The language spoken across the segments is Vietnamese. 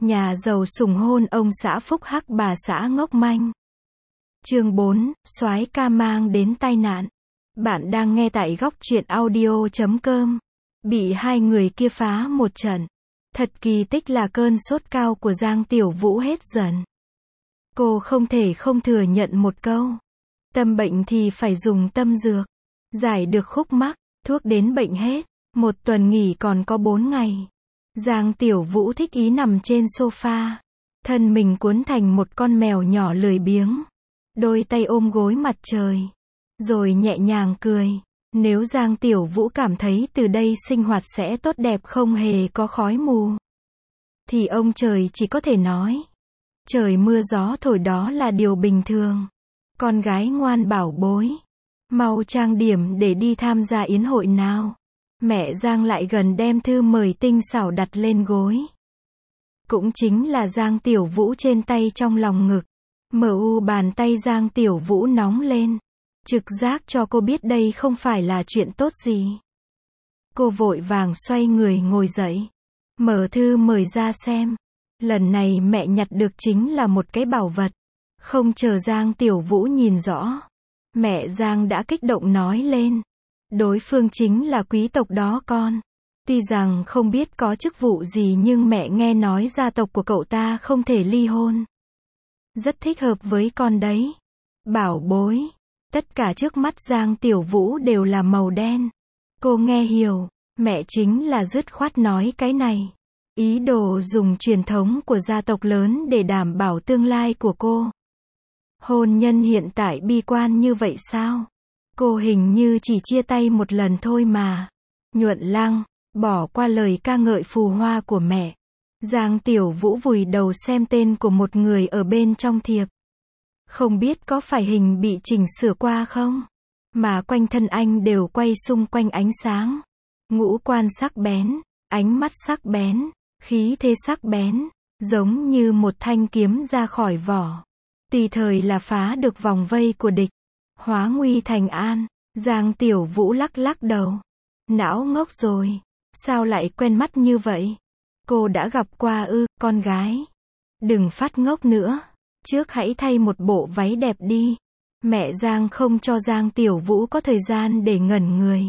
Nhà giàu sủng hôn ông xã phúc hắc bà xã ngốc manh. Chương 4, soái ca mang đến tai nạn. Bạn đang nghe tại góc truyện audio.com. Bị hai người kia phá một trận. Thật kỳ tích là cơn sốt cao của Giang Tiểu Vũ hết dần. Cô không thể không thừa nhận một câu. Tâm bệnh thì phải dùng tâm dược. Giải được khúc mắc, thuốc đến bệnh hết. Một tuần nghỉ còn có 4 ngày. Giang Tiểu Vũ thích ý nằm trên sofa. Thân mình cuốn thành một con mèo nhỏ lười biếng. Đôi tay ôm gối mặt trời. Rồi nhẹ nhàng cười. Nếu Giang Tiểu Vũ cảm thấy từ đây sinh hoạt sẽ tốt đẹp không hề có khói mù, thì ông trời chỉ có thể nói. Trời mưa gió thổi đó là điều bình thường. Con gái ngoan bảo bối. Mau trang điểm để đi tham gia yến hội nào. Mẹ Giang lại gần đem thư mời tinh xảo đặt lên gối. Cũng chính là Giang Tiểu Vũ trên tay trong lòng ngực. Bàn tay Giang Tiểu Vũ nóng lên. Trực giác cho cô biết đây không phải là chuyện tốt gì. Cô vội vàng xoay người ngồi dậy. Mở thư mời ra xem. Lần này mẹ nhặt được chính là một cái bảo vật. Không chờ Giang Tiểu Vũ nhìn rõ, mẹ Giang đã kích động nói lên. Đối phương chính là quý tộc đó con. Tuy rằng không biết có chức vụ gì nhưng mẹ nghe nói gia tộc của cậu ta không thể ly hôn. Rất thích hợp với con đấy. Bảo bối. Tất cả trước mắt Giang Tiểu Vũ đều là màu đen. Cô nghe hiểu, mẹ chính là dứt khoát nói cái này. Ý đồ dùng truyền thống của gia tộc lớn để đảm bảo tương lai của cô. Hôn nhân hiện tại bi quan như vậy sao? Cô hình như chỉ chia tay một lần thôi mà. Nhuận Lăng, bỏ qua lời ca ngợi phù hoa của mẹ. Giang Tiểu Vũ vùi đầu xem tên của một người ở bên trong thiệp. Không biết có phải hình bị chỉnh sửa qua không? Mà quanh thân anh đều quay xung quanh ánh sáng. Ngũ quan sắc bén, ánh mắt sắc bén, khí thế sắc bén, giống như một thanh kiếm ra khỏi vỏ. Tùy thời là phá được vòng vây của địch. Hóa nguy thành an. Giang Tiểu Vũ lắc lắc đầu. Não ngốc rồi. Sao lại quen mắt như vậy? Cô đã gặp qua con gái. Đừng phát ngốc nữa. Trước hãy thay một bộ váy đẹp đi. Mẹ Giang không cho Giang Tiểu Vũ có thời gian để ngẩn người,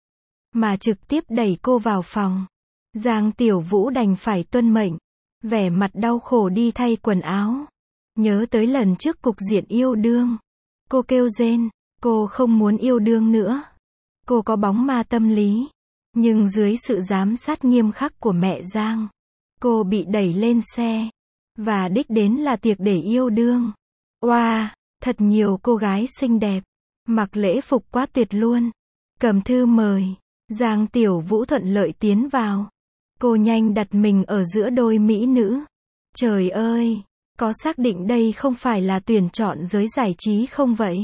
mà trực tiếp đẩy cô vào phòng. Giang Tiểu Vũ đành phải tuân mệnh. Vẻ mặt đau khổ đi thay quần áo. Nhớ tới lần trước cục diện yêu đương. Cô kêu rên. Cô không muốn yêu đương nữa. Cô có bóng ma tâm lý. Nhưng dưới sự giám sát nghiêm khắc của mẹ Giang, cô bị đẩy lên xe. Và đích đến là tiệc để yêu đương. Wow, thật nhiều cô gái xinh đẹp. Mặc lễ phục quá tuyệt luôn. Cầm thư mời. Giang Tiểu Vũ thuận lợi tiến vào. Cô nhanh đặt mình ở giữa đôi mỹ nữ. Trời ơi, có xác định đây không phải là tuyển chọn giới giải trí không vậy?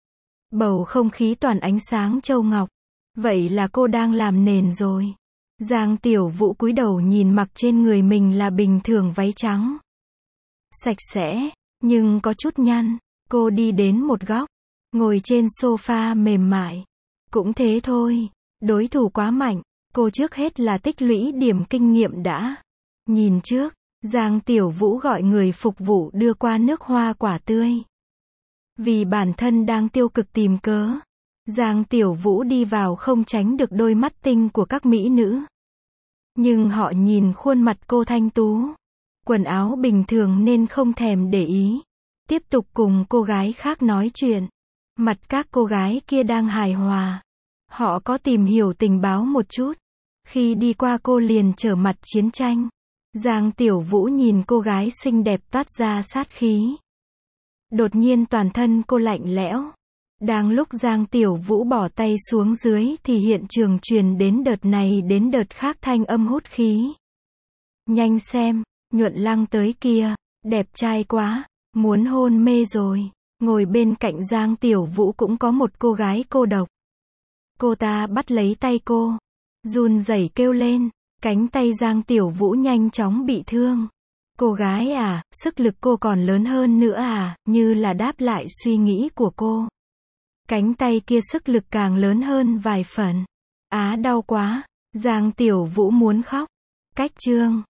Bầu không khí toàn ánh sáng châu ngọc. Vậy là cô đang làm nền rồi. Giang Tiểu Vũ cúi đầu nhìn mặc trên người mình là bình thường váy trắng. Sạch sẽ, nhưng có chút nhăn. Cô đi đến một góc. Ngồi trên sofa mềm mại. Cũng thế thôi. Đối thủ quá mạnh. Cô trước hết là tích lũy điểm kinh nghiệm đã. Nhìn trước, Giang Tiểu Vũ gọi người phục vụ đưa qua nước hoa quả tươi. Vì bản thân đang tiêu cực tìm cớ, Giang Tiểu Vũ đi vào không tránh được đôi mắt tinh của các mỹ nữ. Nhưng họ nhìn khuôn mặt cô thanh tú, quần áo bình thường nên không thèm để ý. Tiếp tục cùng cô gái khác nói chuyện. Mặt các cô gái kia đang hài hòa. Họ có tìm hiểu tình báo một chút. Khi đi qua cô liền trở mặt chiến tranh. Giang Tiểu Vũ nhìn cô gái xinh đẹp toát ra sát khí. Đột nhiên toàn thân cô lạnh lẽo. Đang lúc Giang Tiểu Vũ bỏ tay xuống dưới thì hiện trường truyền đến đợt này đến đợt khác thanh âm hút khí. Nhanh xem, Nhuận Lăng tới kia, đẹp trai quá, muốn hôn mê rồi. Ngồi bên cạnh Giang Tiểu Vũ cũng có một cô gái cô độc. Cô ta bắt lấy tay cô, run rẩy kêu lên. Cánh tay Giang Tiểu Vũ nhanh chóng bị thương. Cô gái à, sức lực cô còn lớn hơn nữa à, như là đáp lại suy nghĩ của cô. Cánh tay kia sức lực càng lớn hơn vài phần. Đau quá. Giang Tiểu Vũ muốn khóc. Cách chương.